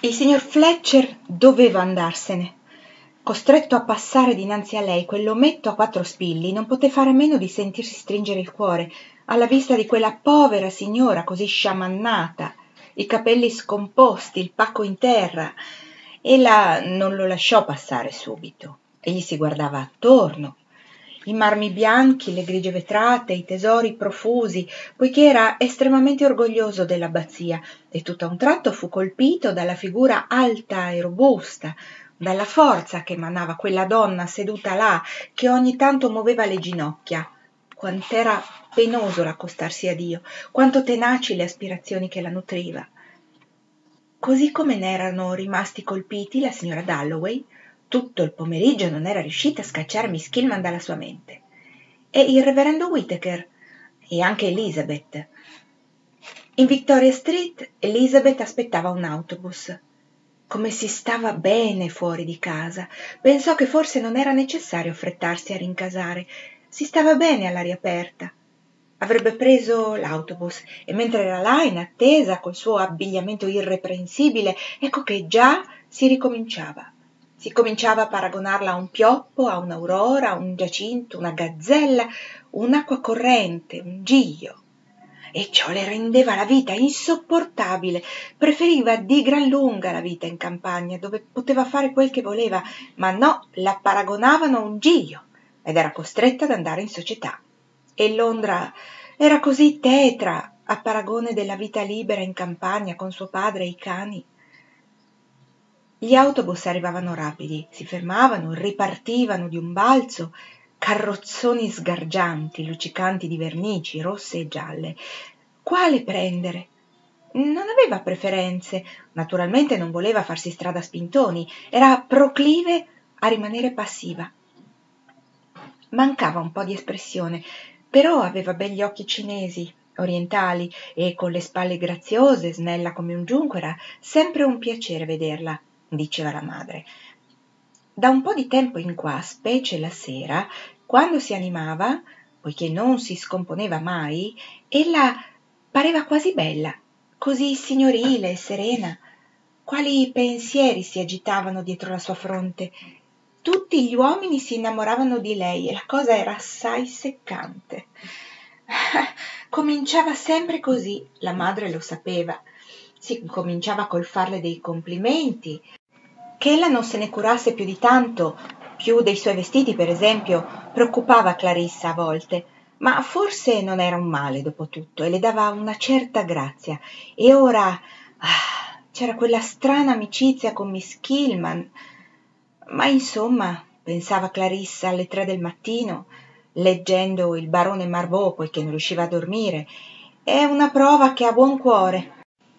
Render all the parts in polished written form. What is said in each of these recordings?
Il signor Fletcher doveva andarsene. Costretto a passare dinanzi a lei, quell'ometto a 4 spilli non poté fare a meno di sentirsi stringere il cuore alla vista di quella povera signora così sciamannata, i capelli scomposti, il pacco in terra. Ella non lo lasciò passare subito. Egli si guardava attorno. I marmi bianchi, le grigie vetrate, i tesori profusi, poiché era estremamente orgoglioso dell'abbazia, e tutt'a un tratto fu colpito dalla figura alta e robusta, dalla forza che emanava quella donna seduta là, che ogni tanto muoveva le ginocchia. Quant'era penoso l'accostarsi a Dio, quanto tenaci le aspirazioni che la nutriva. Così come ne erano rimasti colpiti la signora Dalloway. Tutto il pomeriggio non era riuscita a scacciare Miss Kilman dalla sua mente, e il reverendo Whittaker, e anche Elizabeth. In Victoria Street Elizabeth aspettava un autobus. Come si stava bene fuori di casa! Pensò che forse non era necessario affrettarsi a rincasare, si stava bene all'aria aperta. Avrebbe preso l'autobus e mentre era là in attesa col suo abbigliamento irreprensibile, ecco che già si ricominciava. Si cominciava a paragonarla a un pioppo, a un'aurora, a un giacinto, una gazzella, un'acqua corrente, un giglio. E ciò le rendeva la vita insopportabile. Preferiva di gran lunga la vita in campagna, dove poteva fare quel che voleva, ma no, la paragonavano a un giglio ed era costretta ad andare in società. E Londra era così tetra a paragone della vita libera in campagna con suo padre e i cani. Gli autobus arrivavano rapidi, si fermavano, ripartivano di un balzo, carrozzoni sgargianti, luccicanti di vernici rosse e gialle. Quale prendere? Non aveva preferenze, naturalmente non voleva farsi strada a spintoni, era proclive a rimanere passiva. Mancava un po' di espressione, però aveva begli occhi cinesi, orientali, e con le spalle graziose, snella come un giunco, era sempre un piacere vederla, diceva la madre. Da un po' di tempo in qua, specie la sera, quando si animava, poiché non si scomponeva mai, ella pareva quasi bella, così signorile e serena. Quali pensieri si agitavano dietro la sua fronte? Tutti gli uomini si innamoravano di lei e la cosa era assai seccante. Cominciava sempre così, la madre lo sapeva. Si cominciava col farle dei complimenti, che ella non se ne curasse più di tanto, più dei suoi vestiti per esempio, preoccupava Clarissa a volte, ma forse non era un male dopo tutto e le dava una certa grazia. E ora c'era quella strana amicizia con Miss Kilman. Ma insomma, pensava Clarissa alle 3 del mattino, leggendo il barone Marveau poiché non riusciva a dormire, è una prova che ha buon cuore.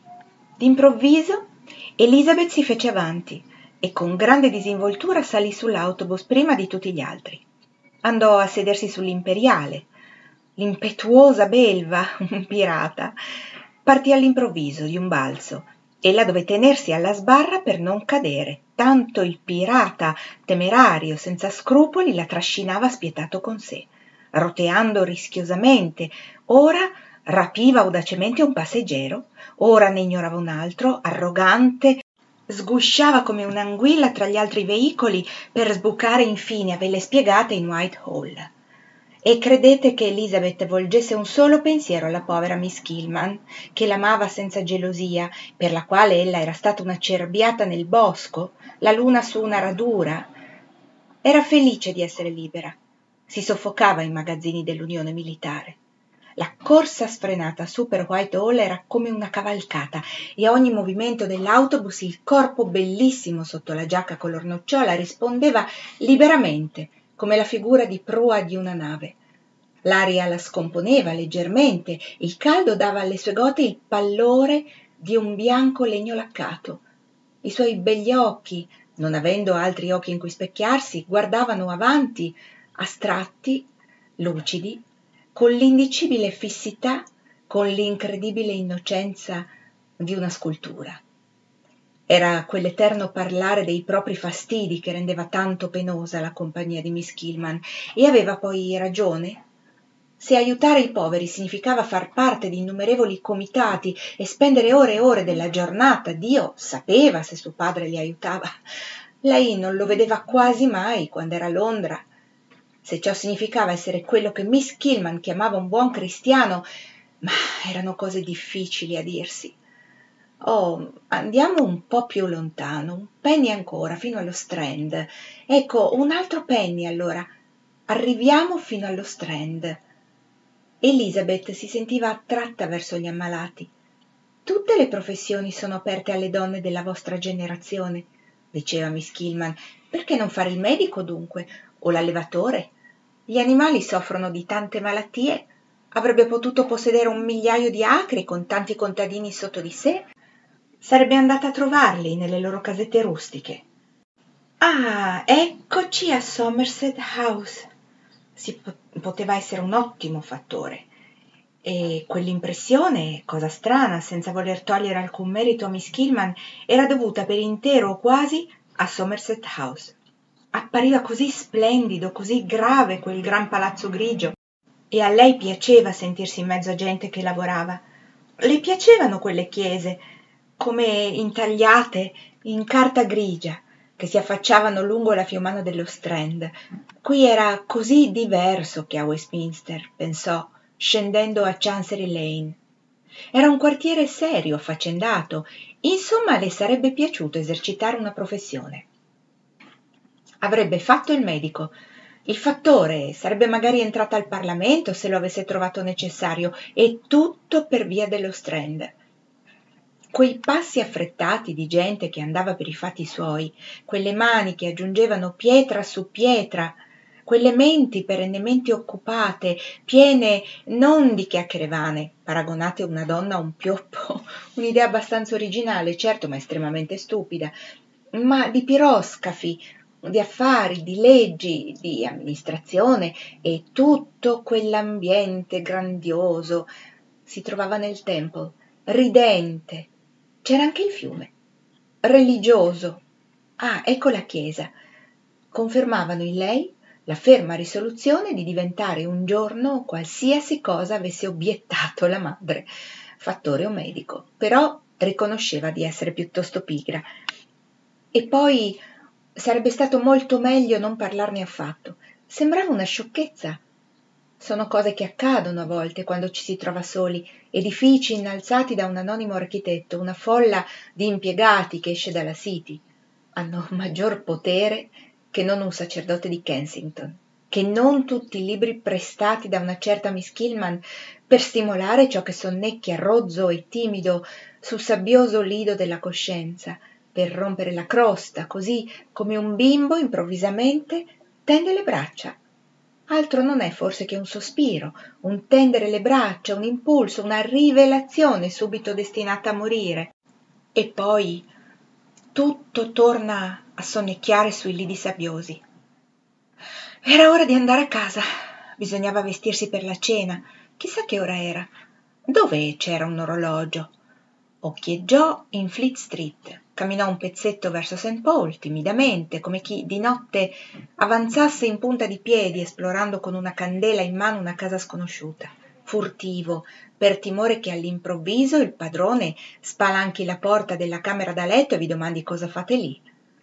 D'improvviso Elizabeth si fece avanti e con grande disinvoltura salì sull'autobus prima di tutti gli altri. Andò a sedersi sull'imperiale. L'impetuosa belva, un pirata, partì all'improvviso di un balzo. Ella dové tenersi alla sbarra per non cadere, tanto il pirata, temerario, senza scrupoli, la trascinava spietato con sé, roteando rischiosamente. Ora rapiva audacemente un passeggero, ora ne ignorava un altro, arrogante, sgusciava come un'anguilla tra gli altri veicoli per sbucare infine a vele spiegate in Whitehall. E credete che Elizabeth volgesse un solo pensiero alla povera Miss Kilman, che l'amava senza gelosia, per la quale ella era stata una cerbiata nel bosco, la luna su una radura? Era felice di essere libera. Si soffocava ai magazzini dell'Unione Militare. La corsa sfrenata su per Whitehall era come una cavalcata e a ogni movimento dell'autobus il corpo bellissimo sotto la giacca color nocciola rispondeva liberamente, come la figura di prua di una nave. L'aria la scomponeva leggermente, il caldo dava alle sue gote il pallore di un bianco legno laccato. I suoi begli occhi, non avendo altri occhi in cui specchiarsi, guardavano avanti, astratti, lucidi, con l'indicibile fissità, con l'incredibile innocenza di una scultura. Era quell'eterno parlare dei propri fastidi che rendeva tanto penosa la compagnia di Miss Kilman, e aveva poi ragione. Se aiutare i poveri significava far parte di innumerevoli comitati e spendere ore e ore della giornata, Dio sapeva se suo padre li aiutava. Lei non lo vedeva quasi mai quando era a Londra. Se ciò significava essere quello che Miss Kilman chiamava un buon cristiano, ma erano cose difficili a dirsi. Oh, andiamo un po' più lontano, un penny ancora, fino allo Strand. Ecco, un altro penny allora. Arriviamo fino allo Strand. Elizabeth si sentiva attratta verso gli ammalati. Tutte le professioni sono aperte alle donne della vostra generazione, diceva Miss Kilman. Perché non fare il medico dunque? O l'allevatore? Gli animali soffrono di tante malattie. Avrebbe potuto possedere 1 migliaio di acri con tanti contadini sotto di sé. Sarebbe andata a trovarli nelle loro casette rustiche. Ah, eccoci a Somerset House. Poteva essere un ottimo fattore. E quell'impressione, cosa strana, senza voler togliere alcun merito a Miss Kilman, era dovuta per intero o quasi a Somerset House. Appariva così splendido, così grave quel gran palazzo grigio, e a lei piaceva sentirsi in mezzo a gente che lavorava. Le piacevano quelle chiese, come intagliate in carta grigia, che si affacciavano lungo la fiumana dello Strand. Qui era così diverso che a Westminster, pensò, scendendo a Chancery Lane. Era un quartiere serio, affaccendato. Insomma, le sarebbe piaciuto esercitare una professione. Avrebbe fatto il medico. Il fattore sarebbe magari entrata al Parlamento se lo avesse trovato necessario, e tutto per via dello Strand. Quei passi affrettati di gente che andava per i fatti suoi, quelle mani che aggiungevano pietra su pietra, quelle menti perennemente occupate, piene non di chiacchiere vane, paragonate una donna a un pioppo, un'idea abbastanza originale, certo, ma estremamente stupida, ma di piroscafi, di affari, di leggi, di amministrazione, e tutto quell'ambiente grandioso si trovava nel Temple, ridente. C'era anche il fiume, religioso. Ah, ecco la chiesa. Confermavano in lei la ferma risoluzione di diventare un giorno qualsiasi cosa avesse obiettato la madre, fattore o medico, però riconosceva di essere piuttosto pigra. E poi sarebbe stato molto meglio non parlarne affatto. Sembrava una sciocchezza. Sono cose che accadono a volte quando ci si trova soli, edifici innalzati da un anonimo architetto, una folla di impiegati che esce dalla City. Hanno maggior potere che non un sacerdote di Kensington, che non tutti i libri prestati da una certa Miss Kilman per stimolare ciò che sonnecchia rozzo e timido sul sabbioso lido della coscienza, per rompere la crosta, così come un bimbo improvvisamente tende le braccia. Altro non è forse che un sospiro, un tendere le braccia, un impulso, una rivelazione subito destinata a morire. E poi tutto torna a sonnecchiare sui lidi sabbiosi. Era ora di andare a casa. Bisognava vestirsi per la cena. Chissà che ora era. Dove c'era un orologio? Occhieggiò in Fleet Street. Camminò un pezzetto verso St. Paul, timidamente, come chi di notte avanzasse in punta di piedi, esplorando con una candela in mano una casa sconosciuta, furtivo, per timore che all'improvviso il padrone spalanchi la porta della camera da letto e vi domandi cosa fate lì.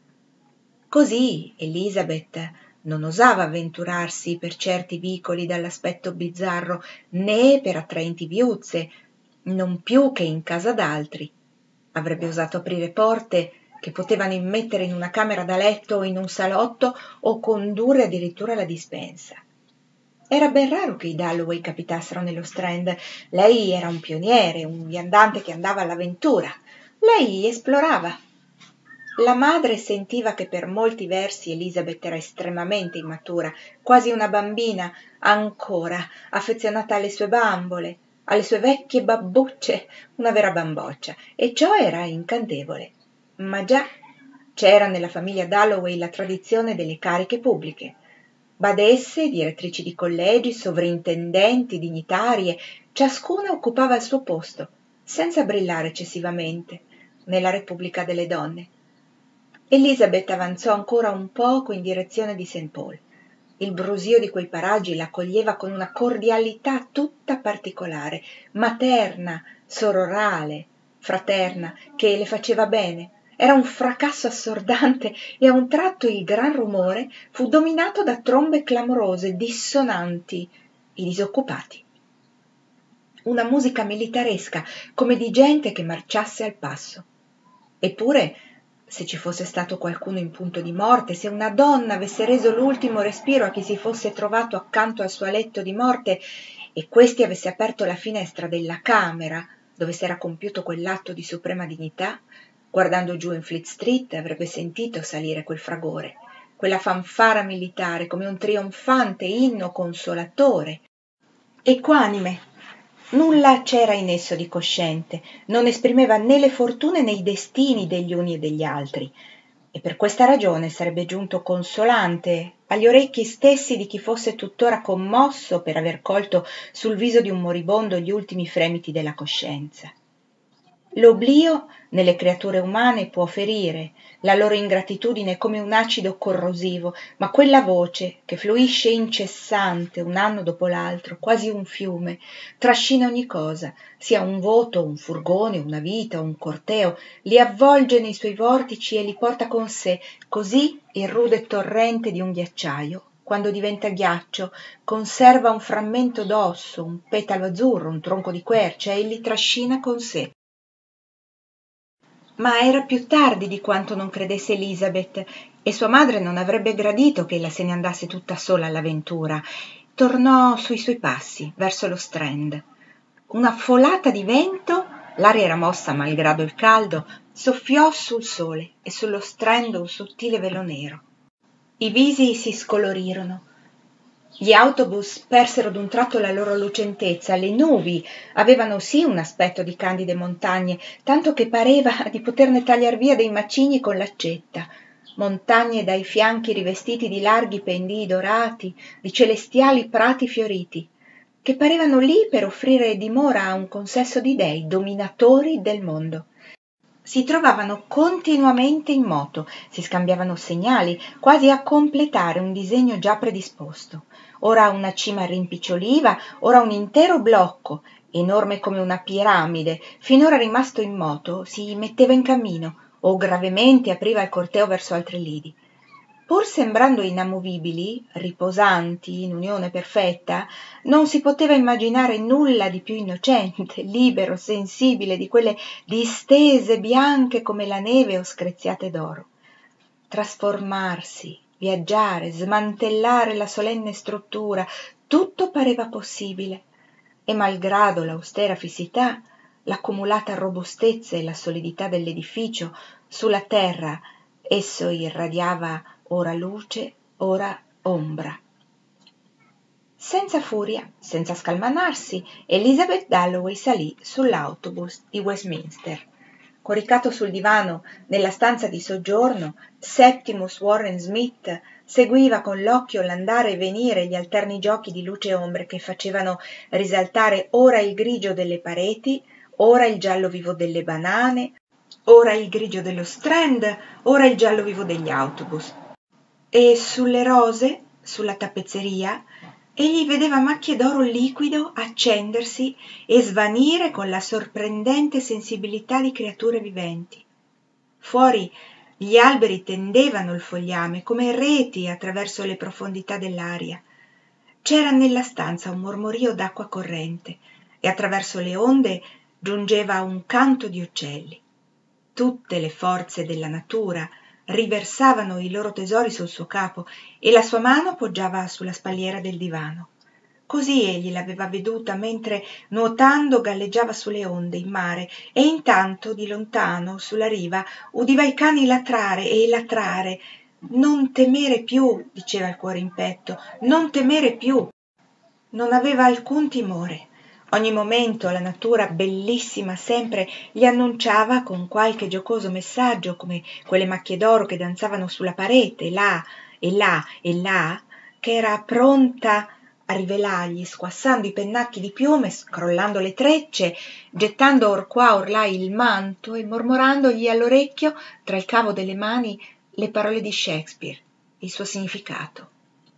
Così Elizabeth non osava avventurarsi per certi vicoli dall'aspetto bizzarro, né per attraenti viuzze, non più che in casa d'altri. Avrebbe osato aprire porte che potevano immettere in una camera da letto o in un salotto o condurre addirittura alla dispensa. Era ben raro che i Dalloway capitassero nello Strand. Lei era un pioniere, un viandante che andava all'avventura. Lei esplorava. La madre sentiva che per molti versi Elizabeth era estremamente immatura, quasi una bambina ancora, affezionata alle sue bambole, alle sue vecchie babbucce, una vera bamboccia, e ciò era incantevole. Ma già c'era nella famiglia Dalloway la tradizione delle cariche pubbliche. Badesse, direttrici di collegi, sovrintendenti, dignitarie, ciascuna occupava il suo posto, senza brillare eccessivamente, nella Repubblica delle donne. Elizabeth avanzò ancora un poco in direzione di St. Paul. Il brusio di quei paraggi l'accoglieva con una cordialità tutta particolare, materna, sororale, fraterna, che le faceva bene. Era un fracasso assordante e a un tratto il gran rumore fu dominato da trombe clamorose, dissonanti, i disoccupati. Una musica militaresca, come di gente che marciasse al passo. Eppure, se ci fosse stato qualcuno in punto di morte, se una donna avesse reso l'ultimo respiro a chi si fosse trovato accanto al suo letto di morte e questi avesse aperto la finestra della camera dove s'era compiuto quell'atto di suprema dignità, guardando giù in Fleet Street avrebbe sentito salire quel fragore, quella fanfara militare come un trionfante inno consolatore, equanime. Nulla c'era in esso di cosciente, non esprimeva né le fortune né i destini degli uni e degli altri, e per questa ragione sarebbe giunto consolante agli orecchi stessi di chi fosse tuttora commosso per aver colto sul viso di un moribondo gli ultimi fremiti della coscienza. L'oblio nelle creature umane può ferire, la loro ingratitudine è come un acido corrosivo, ma quella voce che fluisce incessante un anno dopo l'altro, quasi un fiume, trascina ogni cosa, sia un voto, un furgone, una vita, un corteo, li avvolge nei suoi vortici e li porta con sé, così il rude torrente di un ghiacciaio, quando diventa ghiaccio, conserva un frammento d'osso, un petalo azzurro, un tronco di quercia e li trascina con sé. Ma era più tardi di quanto non credesse Elisabeth, e sua madre non avrebbe gradito che ella se ne andasse tutta sola all'avventura. Tornò sui suoi passi, verso lo Strand. Una folata di vento, l'aria era mossa malgrado il caldo, soffiò sul sole e sullo Strand un sottile velo nero. I visi si scolorirono. Gli autobus persero d'un tratto la loro lucentezza, le nubi avevano sì un aspetto di candide montagne, tanto che pareva di poterne tagliar via dei macigni con l'accetta, montagne dai fianchi rivestiti di larghi pendii dorati, di celestiali prati fioriti, che parevano lì per offrire dimora a un consesso di dei, dominatori del mondo. Si trovavano continuamente in moto, si scambiavano segnali, quasi a completare un disegno già predisposto. Ora una cima rimpiccioliva, ora un intero blocco, enorme come una piramide, finora rimasto in moto, si metteva in cammino o gravemente apriva il corteo verso altri lidi. Pur sembrando inamovibili, riposanti in unione perfetta, non si poteva immaginare nulla di più innocente, libero, sensibile di quelle distese bianche come la neve o screziate d'oro. Trasformarsi, viaggiare, smantellare la solenne struttura, tutto pareva possibile, e malgrado l'austera fissità, l'accumulata robustezza e la solidità dell'edificio, sulla terra esso irradiava ora luce, ora ombra. Senza furia, senza scalmanarsi, Elizabeth Dalloway salì sull'autobus di Westminster. Coricato sul divano nella stanza di soggiorno, Septimus Warren Smith seguiva con l'occhio l'andare e venire gli alterni giochi di luce e ombre che facevano risaltare ora il grigio delle pareti, ora il giallo vivo delle banane, ora il grigio dello Strand, ora il giallo vivo degli autobus. E sulle rose, sulla tappezzeria, egli vedeva macchie d'oro liquido accendersi e svanire con la sorprendente sensibilità di creature viventi. Fuori gli alberi tendevano il fogliame come reti attraverso le profondità dell'aria. C'era nella stanza un mormorio d'acqua corrente e attraverso le onde giungeva un canto di uccelli. Tutte le forze della natura riversavano i loro tesori sul suo capo e la sua mano poggiava sulla spalliera del divano. Così egli l'aveva veduta mentre nuotando galleggiava sulle onde in mare e intanto di lontano sulla riva udiva i cani latrare e latrare. Non temere più, diceva il cuore in petto, non temere più. Non aveva alcun timore. Ogni momento la natura, bellissima sempre, gli annunciava con qualche giocoso messaggio, come quelle macchie d'oro che danzavano sulla parete, là e là e là, che era pronta a rivelargli, squassando i pennacchi di piume, scrollando le trecce, gettando or qua or là il manto e mormorandogli all'orecchio, tra il cavo delle mani, le parole di Shakespeare, il suo significato.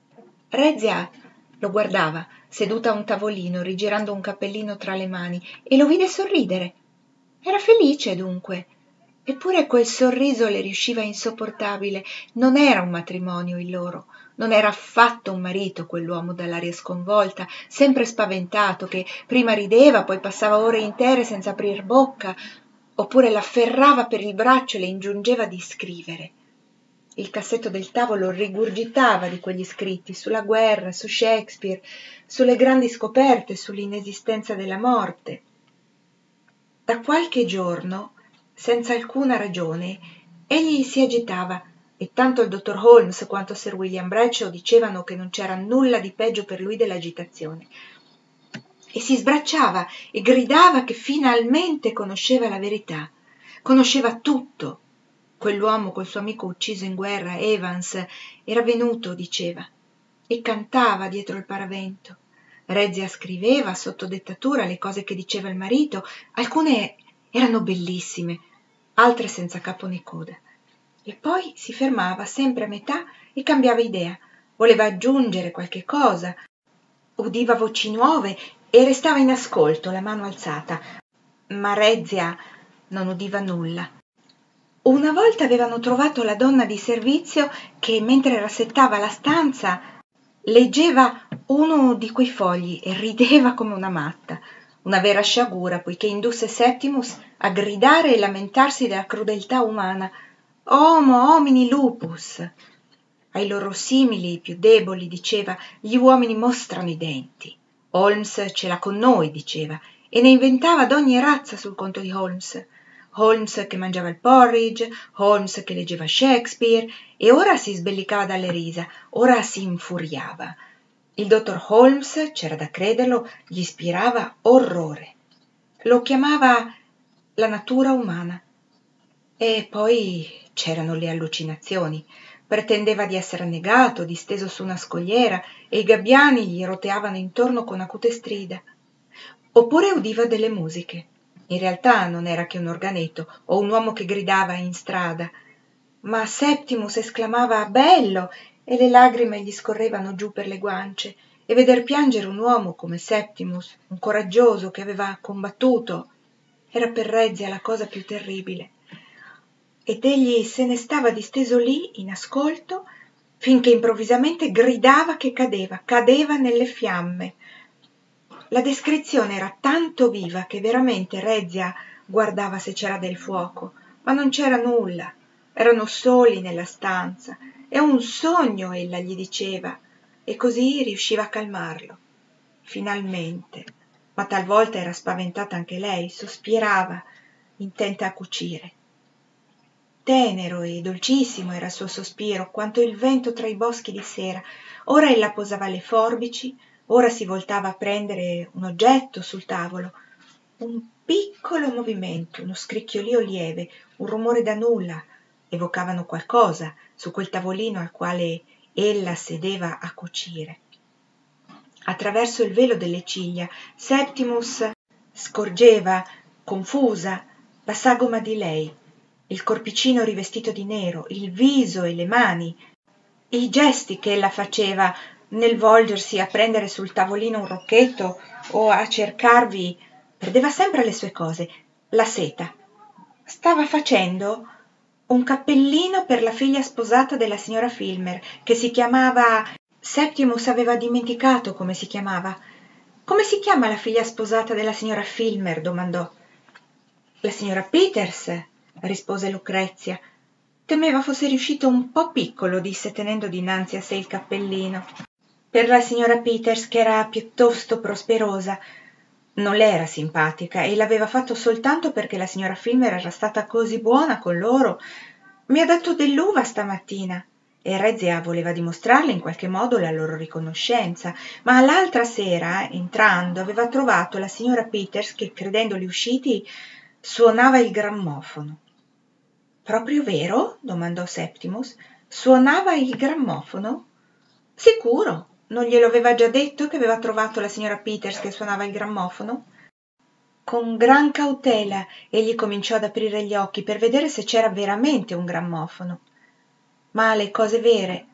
Rezia lo guardava, seduta a un tavolino, rigirando un cappellino tra le mani, e lo vide sorridere. Era felice, dunque. Eppure quel sorriso le riusciva insopportabile. Non era un matrimonio il loro. Non era affatto un marito quell'uomo dall'aria sconvolta, sempre spaventato, che prima rideva, poi passava ore intere senza aprir bocca, oppure l'afferrava per il braccio e le ingiungeva di scrivere. Il cassetto del tavolo rigurgitava di quegli scritti sulla guerra, su Shakespeare, sulle grandi scoperte, sull'inesistenza della morte. Da qualche giorno, senza alcuna ragione, egli si agitava, e tanto il dottor Holmes quanto Sir William Bradshaw dicevano che non c'era nulla di peggio per lui dell'agitazione. E si sbracciava e gridava che finalmente conosceva la verità, conosceva tutto. Quell'uomo col suo amico ucciso in guerra, Evans, era venuto, diceva, e cantava dietro il paravento. Rezia scriveva sotto dettatura le cose che diceva il marito, alcune erano bellissime, altre senza capo né coda. E poi si fermava sempre a metà e cambiava idea, voleva aggiungere qualche cosa, udiva voci nuove e restava in ascolto, la mano alzata, ma Rezia non udiva nulla. Una volta avevano trovato la donna di servizio che, mentre rassettava la stanza, leggeva uno di quei fogli e rideva come una matta, una vera sciagura, poiché indusse Septimus a gridare e lamentarsi della crudeltà umana. Homo homini lupus. Ai loro simili più deboli, diceva, gli uomini mostrano i denti. Holmes ce l'ha con noi, diceva, e ne inventava d'ogni razza sul conto di Holmes. Holmes che mangiava il porridge, Holmes che leggeva Shakespeare, e ora si sbellicava dalle risa, ora si infuriava. Il dottor Holmes, c'era da crederlo, gli ispirava orrore. Lo chiamava la natura umana. E poi c'erano le allucinazioni. Pretendeva di essere annegato, disteso su una scogliera, e i gabbiani gli roteavano intorno con acute strida. Oppure udiva delle musiche. In realtà non era che un organetto o un uomo che gridava in strada, ma Septimus esclamava bello e le lagrime gli scorrevano giù per le guance, e veder piangere un uomo come Septimus, un coraggioso che aveva combattuto, era per Rezia la cosa più terribile. Ed egli se ne stava disteso lì in ascolto finché improvvisamente gridava che cadeva nelle fiamme. La descrizione era tanto viva che veramente Rezia guardava se c'era del fuoco, ma non c'era nulla. Erano soli nella stanza. È un sogno, ella gli diceva, e così riusciva a calmarlo. Finalmente, ma talvolta era spaventata anche lei, sospirava, intenta a cucire. Tenero e dolcissimo era il suo sospiro, quanto il vento tra i boschi di sera. Ora ella posava le forbici, ora si voltava a prendere un oggetto sul tavolo. Un piccolo movimento, uno scricchiolio lieve, un rumore da nulla, evocavano qualcosa su quel tavolino al quale ella sedeva a cucire. Attraverso il velo delle ciglia, Septimus scorgeva, confusa, la sagoma di lei, il corpicino rivestito di nero, il viso e le mani, i gesti che ella faceva nel volgersi a prendere sul tavolino un rocchetto o a cercarvi, perdeva sempre le sue cose, la seta. Stava facendo un cappellino per la figlia sposata della signora Filmer, che si chiamava... Septimus aveva dimenticato come si chiamava. Come si chiama la figlia sposata della signora Filmer? Domandò. La signora Peters, rispose Lucrezia. Temeva fosse riuscito un po' piccolo, disse tenendo dinanzi a sé il cappellino. Per la signora Peters, che era piuttosto prosperosa, non le era simpatica e l'aveva fatto soltanto perché la signora Filmer era stata così buona con loro. Mi ha dato dell'uva stamattina. E Rezia voleva dimostrarle in qualche modo la loro riconoscenza, ma l'altra sera, entrando, aveva trovato la signora Peters che, credendoli usciti, suonava il grammofono. «Proprio vero?» domandò Septimus. «Suonava il grammofono?» «Sicuro. Non glielo aveva già detto che aveva trovato la signora Peters che suonava il grammofono?» Con gran cautela egli cominciò ad aprire gli occhi per vedere se c'era veramente un grammofono. Ma le cose vere,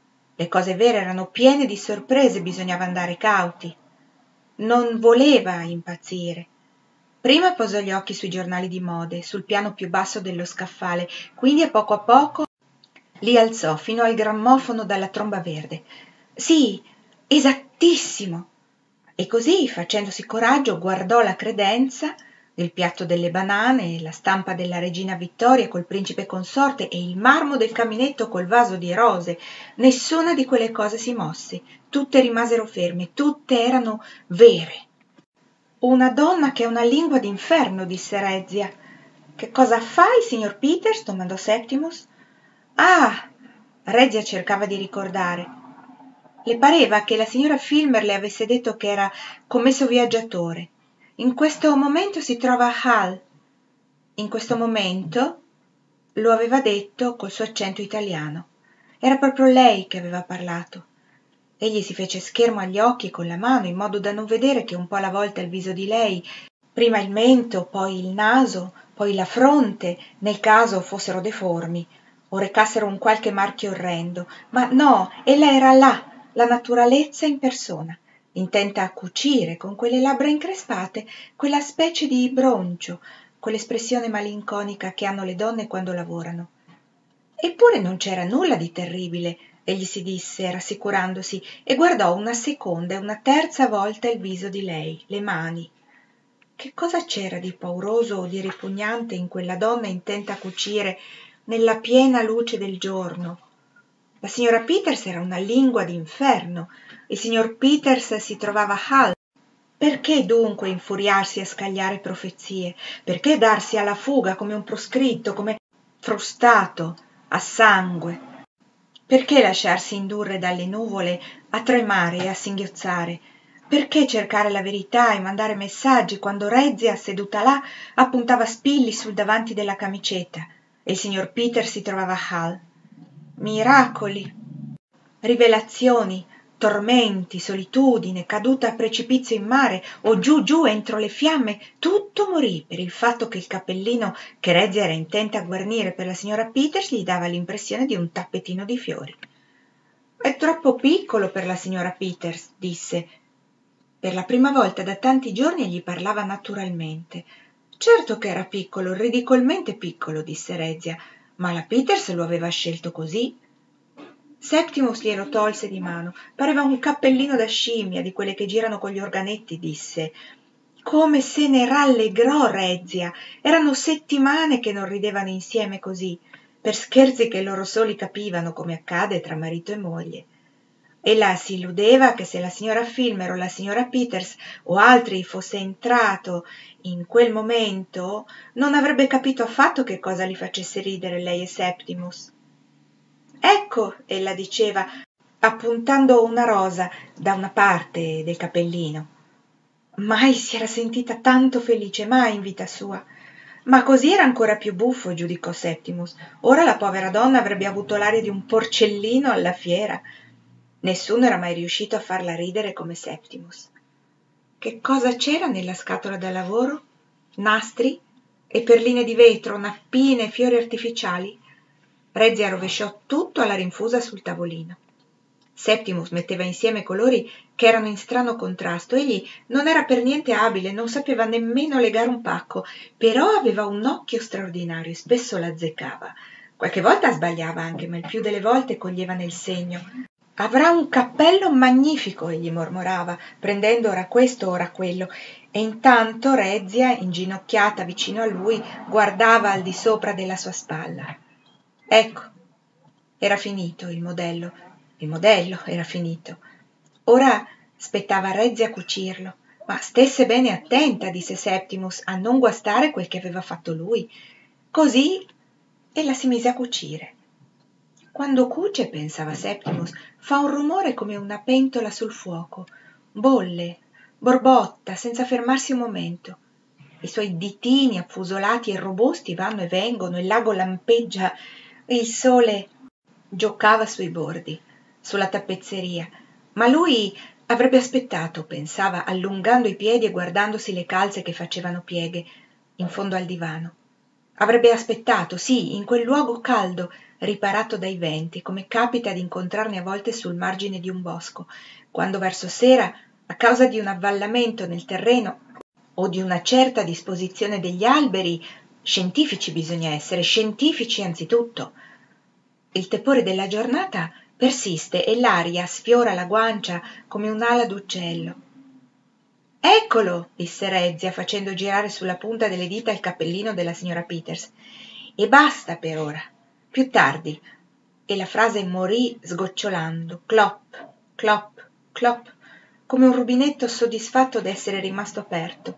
Le cose vere erano piene di sorprese, bisognava andare cauti. Non voleva impazzire. Prima posò gli occhi sui giornali di mode, sul piano più basso dello scaffale, quindi a poco li alzò fino al grammofono dalla tromba verde. Sì, esattissimo! E così, facendosi coraggio, guardò la credenza, il piatto delle banane, la stampa della regina Vittoria col principe consorte e il marmo del caminetto col vaso di rose. Nessuna di quelle cose si mosse, tutte rimasero ferme, tutte erano vere. Una donna che ha una lingua d'inferno, disse Rezia. Che cosa fai, signor Peters? Domandò Septimus. Ah! Rezia cercava di ricordare. Le pareva che la signora Filmer le avesse detto che era commesso viaggiatore. In questo momento si trova a Hull. In questo momento lo aveva detto col suo accento italiano. Era proprio lei che aveva parlato. Egli si fece schermo agli occhi con la mano in modo da non vedere che un po' alla volta il viso di lei, prima il mento, poi il naso, poi la fronte, nel caso fossero deformi o recassero un qualche marchio orrendo. Ma no, ella era là, la naturalezza in persona, intenta a cucire con quelle labbra increspate, quella specie di broncio, quell'espressione malinconica che hanno le donne quando lavorano. Eppure non c'era nulla di terribile, egli si disse, rassicurandosi, e guardò una seconda e una terza volta il viso di lei, le mani. Che cosa c'era di pauroso o di ripugnante in quella donna intenta a cucire nella piena luce del giorno? La signora Peters era una lingua d'inferno, il signor Peters si trovava a Hull. Perché dunque infuriarsi a scagliare profezie? Perché darsi alla fuga come un proscritto, come frustato, a sangue? Perché lasciarsi indurre dalle nuvole a tremare e a singhiozzare? Perché cercare la verità e mandare messaggi quando Rezia, seduta là, appuntava spilli sul davanti della camicetta e il signor Peter si trovava a Hull? Miracoli, rivelazioni, tormenti, solitudine, caduta a precipizio in mare o giù entro le fiamme, tutto morì per il fatto che il cappellino che Rezia era intenta a guarnire per la signora Peters gli dava l'impressione di un tappetino di fiori. È troppo piccolo per la signora Peters, disse. Per la prima volta da tanti giorni gli parlava naturalmente. Certo che era piccolo, ridicolmente piccolo, disse Rezia, ma la Peters lo aveva scelto così. Septimus glielo tolse di mano. Pareva un cappellino da scimmia, di quelle che girano con gli organetti, disse. Come se ne rallegrò Rezia. Erano settimane che non ridevano insieme così, per scherzi che loro soli capivano, come accade tra marito e moglie. Ella si illudeva che se la signora Filmer o la signora Peters o altri fosse entrato in quel momento non avrebbe capito affatto che cosa li facesse ridere lei e Septimus. Ecco, ella diceva, appuntando una rosa da una parte del cappellino. Mai si era sentita tanto felice, mai in vita sua. Ma così era ancora più buffo, giudicò Septimus. Ora la povera donna avrebbe avuto l'aria di un porcellino alla fiera. Nessuno era mai riuscito a farla ridere come Septimus. Che cosa c'era nella scatola da lavoro? Nastri e perline di vetro, nappine, fiori artificiali? Rezia rovesciò tutto alla rinfusa sul tavolino. Septimus metteva insieme colori che erano in strano contrasto. Egli non era per niente abile, non sapeva nemmeno legare un pacco, però aveva un occhio straordinario e spesso l'azzeccava. Qualche volta sbagliava anche, ma il più delle volte coglieva nel segno. Avrà un cappello magnifico, egli mormorava, prendendo ora questo, ora quello, e intanto Rezia, inginocchiata vicino a lui, guardava al di sopra della sua spalla. Ecco, era finito il modello era finito. Ora spettava a Rezia cucirlo, ma stesse bene attenta, disse Septimus, a non guastare quel che aveva fatto lui. Così ella si mise a cucire. Quando cuce, pensava Septimus, fa un rumore come una pentola sul fuoco, bolle, borbotta, senza fermarsi un momento. I suoi ditini affusolati e robusti vanno e vengono, il lago lampeggia, il sole giocava sui bordi, sulla tappezzeria, ma lui avrebbe aspettato, pensava, allungando i piedi e guardandosi le calze che facevano pieghe, in fondo al divano. Avrebbe aspettato, sì, in quel luogo caldo, riparato dai venti, come capita di incontrarne a volte sul margine di un bosco, quando verso sera, a causa di un avvallamento nel terreno o di una certa disposizione degli alberi, scientifici bisogna essere, scientifici anzitutto. Il tepore della giornata persiste e l'aria sfiora la guancia come un'ala d'uccello. Eccolo, disse Rezia, facendo girare sulla punta delle dita il cappellino della signora Peters. E basta per ora. Più tardi. E la frase morì sgocciolando, clop, clop, clop, come un rubinetto soddisfatto d'essere rimasto aperto.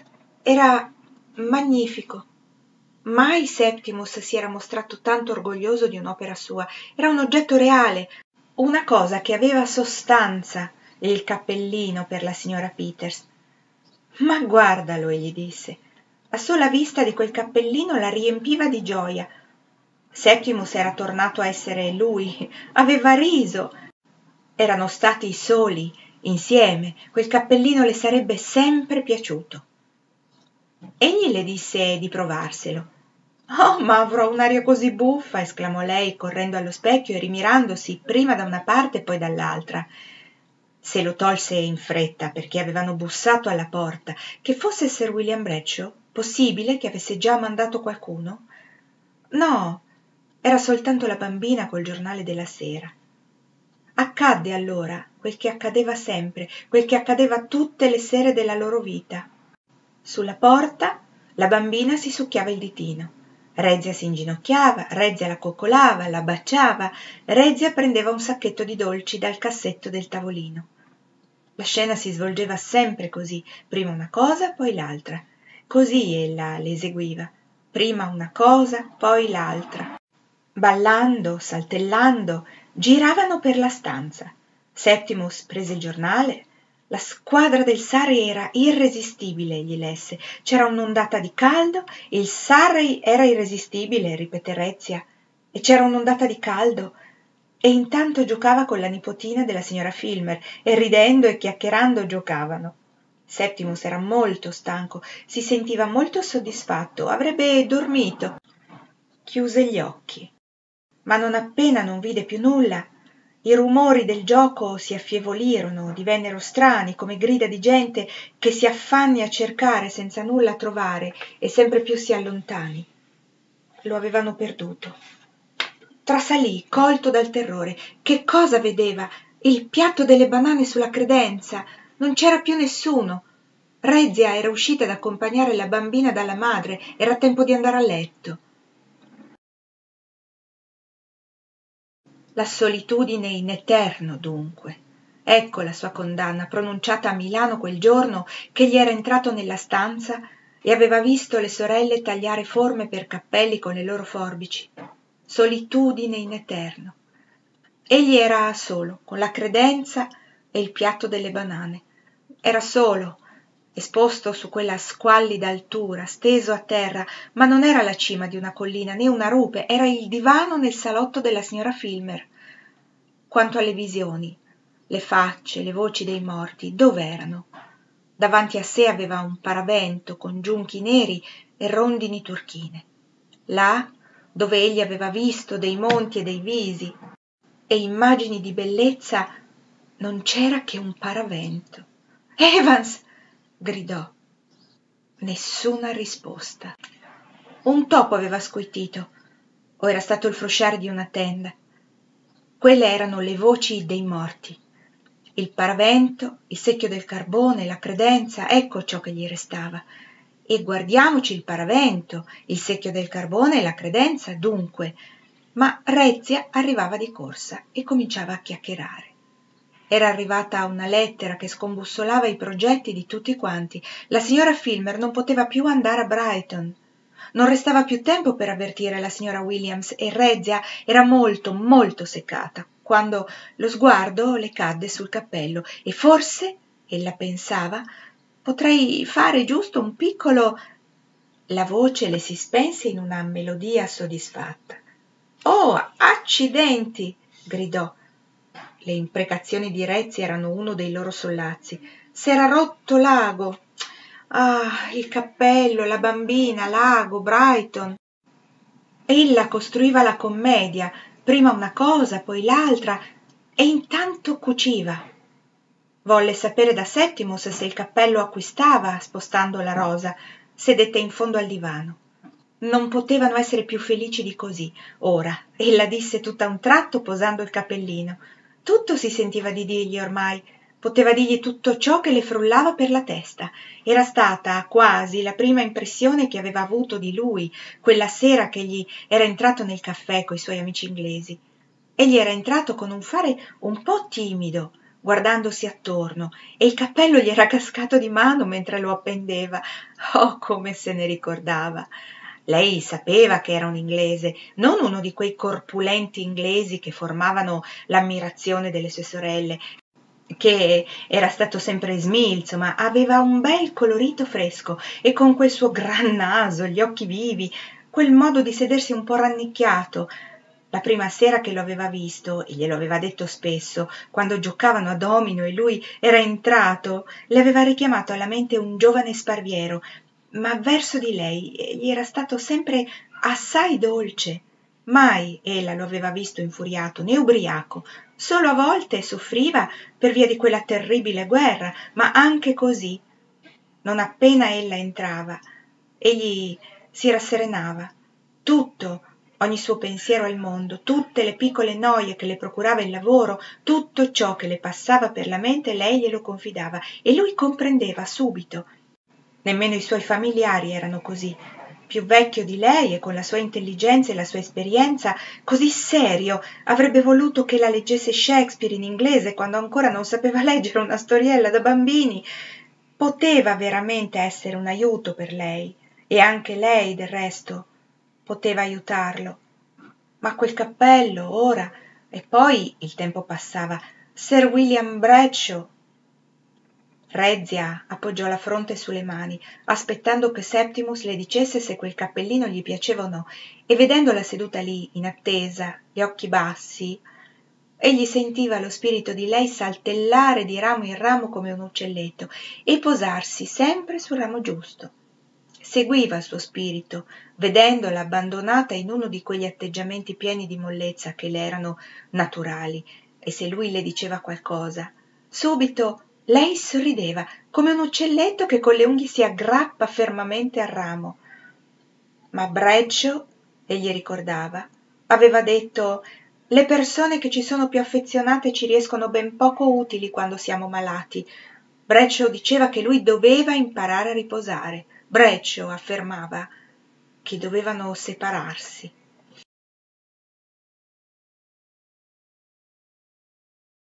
Era magnifico. Mai Septimus si era mostrato tanto orgoglioso di un'opera sua. Era un oggetto reale, una cosa che aveva sostanza, il cappellino per la signora Peters. Ma guardalo, egli disse. La sola vista di quel cappellino la riempiva di gioia. Septimus era tornato a essere lui, aveva riso. Erano stati soli, insieme, quel cappellino le sarebbe sempre piaciuto. Egli le disse di provarselo. «Oh, ma avrò un'aria così buffa!» esclamò lei, correndo allo specchio e rimirandosi prima da una parte e poi dall'altra. Se lo tolse in fretta perché avevano bussato alla porta. Che fosse Sir William Bradshaw? Possibile che avesse già mandato qualcuno? No, era soltanto la bambina col giornale della sera. Accadde allora quel che accadeva sempre, quel che accadeva tutte le sere della loro vita. Sulla porta la bambina si succhiava il ditino. Rezia si inginocchiava, Rezia la coccolava, la baciava, Rezia prendeva un sacchetto di dolci dal cassetto del tavolino. La scena si svolgeva sempre così, prima una cosa, poi l'altra. Così ella le eseguiva, prima una cosa, poi l'altra. Ballando, saltellando, giravano per la stanza. Septimus prese il giornale. La squadra del Surrey era irresistibile, egli lesse. C'era un'ondata di caldo, il Surrey era irresistibile, ripeté Rezia, e c'era un'ondata di caldo. E intanto giocava con la nipotina della signora Filmer, e ridendo e chiacchierando giocavano. Septimus era molto stanco, si sentiva molto soddisfatto, avrebbe dormito. Chiuse gli occhi. Ma non appena non vide più nulla, i rumori del gioco si affievolirono, divennero strani come grida di gente che si affanni a cercare senza nulla trovare e sempre più si allontani. Lo avevano perduto. Trasalí, colto dal terrore. Che cosa vedeva? Il piatto delle banane sulla credenza. Non c'era più nessuno. Rezia era uscita ad accompagnare la bambina dalla madre. Era tempo di andare a letto. La solitudine in eterno, dunque. Ecco la sua condanna, pronunciata a Milano quel giorno che gli era entrato nella stanza e aveva visto le sorelle tagliare forme per cappelli con le loro forbici. Solitudine in eterno. Egli era solo, con la credenza e il piatto delle banane. Era solo, esposto su quella squallida altura, steso a terra, ma non era la cima di una collina né una rupe, era il divano nel salotto della signora Filmer. Quanto alle visioni, le facce, le voci dei morti, dov'erano? Davanti a sé aveva un paravento con giunchi neri e rondini turchine. Là, dove egli aveva visto dei monti e dei visi e immagini di bellezza, non c'era che un paravento. «Evans!» gridò. Nessuna risposta. Un topo aveva squitito, o era stato il frusciare di una tenda. Quelle erano le voci dei morti. Il paravento, il secchio del carbone, la credenza, ecco ciò che gli restava. E guardiamoci il paravento, il secchio del carbone e la credenza, dunque. Ma Rezia arrivava di corsa e cominciava a chiacchierare. Era arrivata una lettera che scombussolava i progetti di tutti quanti. La signora Filmer non poteva più andare a Brighton. Non restava più tempo per avvertire la signora Williams e Rezia era molto, molto seccata, quando lo sguardo le cadde sul cappello e forse, ella pensava, potrei fare giusto un piccolo... La voce le si spense in una melodia soddisfatta. «Oh, accidenti!» gridò. Le imprecazioni di Rezia erano uno dei loro sollazzi. «S'era rotto l'ago!» «Ah, il cappello, la bambina, l'ago, Brighton!» Ella costruiva la commedia, prima una cosa, poi l'altra, e intanto cuciva. Volle sapere da Septimus se il cappello acquistava, spostando la rosa. Sedette in fondo al divano. Non potevano essere più felici di così, ora, ella disse tutt'a un tratto posando il cappellino. Tutto si sentiva di dirgli ormai, poteva dirgli tutto ciò che le frullava per la testa. Era stata quasi la prima impressione che aveva avuto di lui, quella sera che egli era entrato nel caffè coi suoi amici inglesi. Egli era entrato con un fare un po' timido, guardandosi attorno, e il cappello gli era cascato di mano mentre lo appendeva. Oh, come se ne ricordava! Lei sapeva che era un inglese, non uno di quei corpulenti inglesi che formavano l'ammirazione delle sue sorelle, che era stato sempre smilzo, ma aveva un bel colorito fresco e con quel suo gran naso, gli occhi vivi, quel modo di sedersi un po' rannicchiato. La prima sera che lo aveva visto, e glielo aveva detto spesso, quando giocavano a domino e lui era entrato, le aveva richiamato alla mente un giovane sparviero, ma verso di lei gli era stato sempre assai dolce. Mai ella lo aveva visto infuriato né ubriaco, solo a volte soffriva per via di quella terribile guerra, ma anche cosí, non appena ella entrava, egli si rasserenava. Tutto, ogni suo pensiero al mondo, tutte le piccole noje che le procurava il lavoro, tutto ciò che le passava per la mente, lei glielo confidava e lui comprendeva subito. Nemmeno i suoi familiari erano cosí. Più vecchio di lei e con la sua intelligenza e la sua esperienza, cosí serio, avrebbe voluto che la leggesse Shakespeare in inglese quando ancora non sapeva leggere una storiella da bambini. Poteva veramente essere un aiuto per lei, e anche lei, del resto, poteva aiutarlo. Ma quel cappello, ora, e poi il tempo passava, Sir William Bradshaw. Rezia appoggiò la fronte sulle mani, aspettando che Septimus le dicesse se quel cappellino gli piaceva o no, e vedendola seduta lí, in attesa, gli occhi bassi, egli sentiva lo spirito di lei saltellare di ramo in ramo come un uccelletto e posarsi sempre sul ramo giusto. Seguiva il suo spirito, vedendola abbandonata in uno di quegli atteggiamenti pieni di mollezza che le erano naturali, e se lui le diceva qualcosa, subito lei sorrideva, come un uccelletto che con le unghie si aggrappa fermamente al ramo. Ma Bradshaw, egli ricordava, aveva detto: «Le persone che ci sono più affezionate ci riescono ben poco utili quando siamo malati». Bradshaw diceva che lui doveva imparare a riposare. Bradshaw affermava che dovevano separarsi.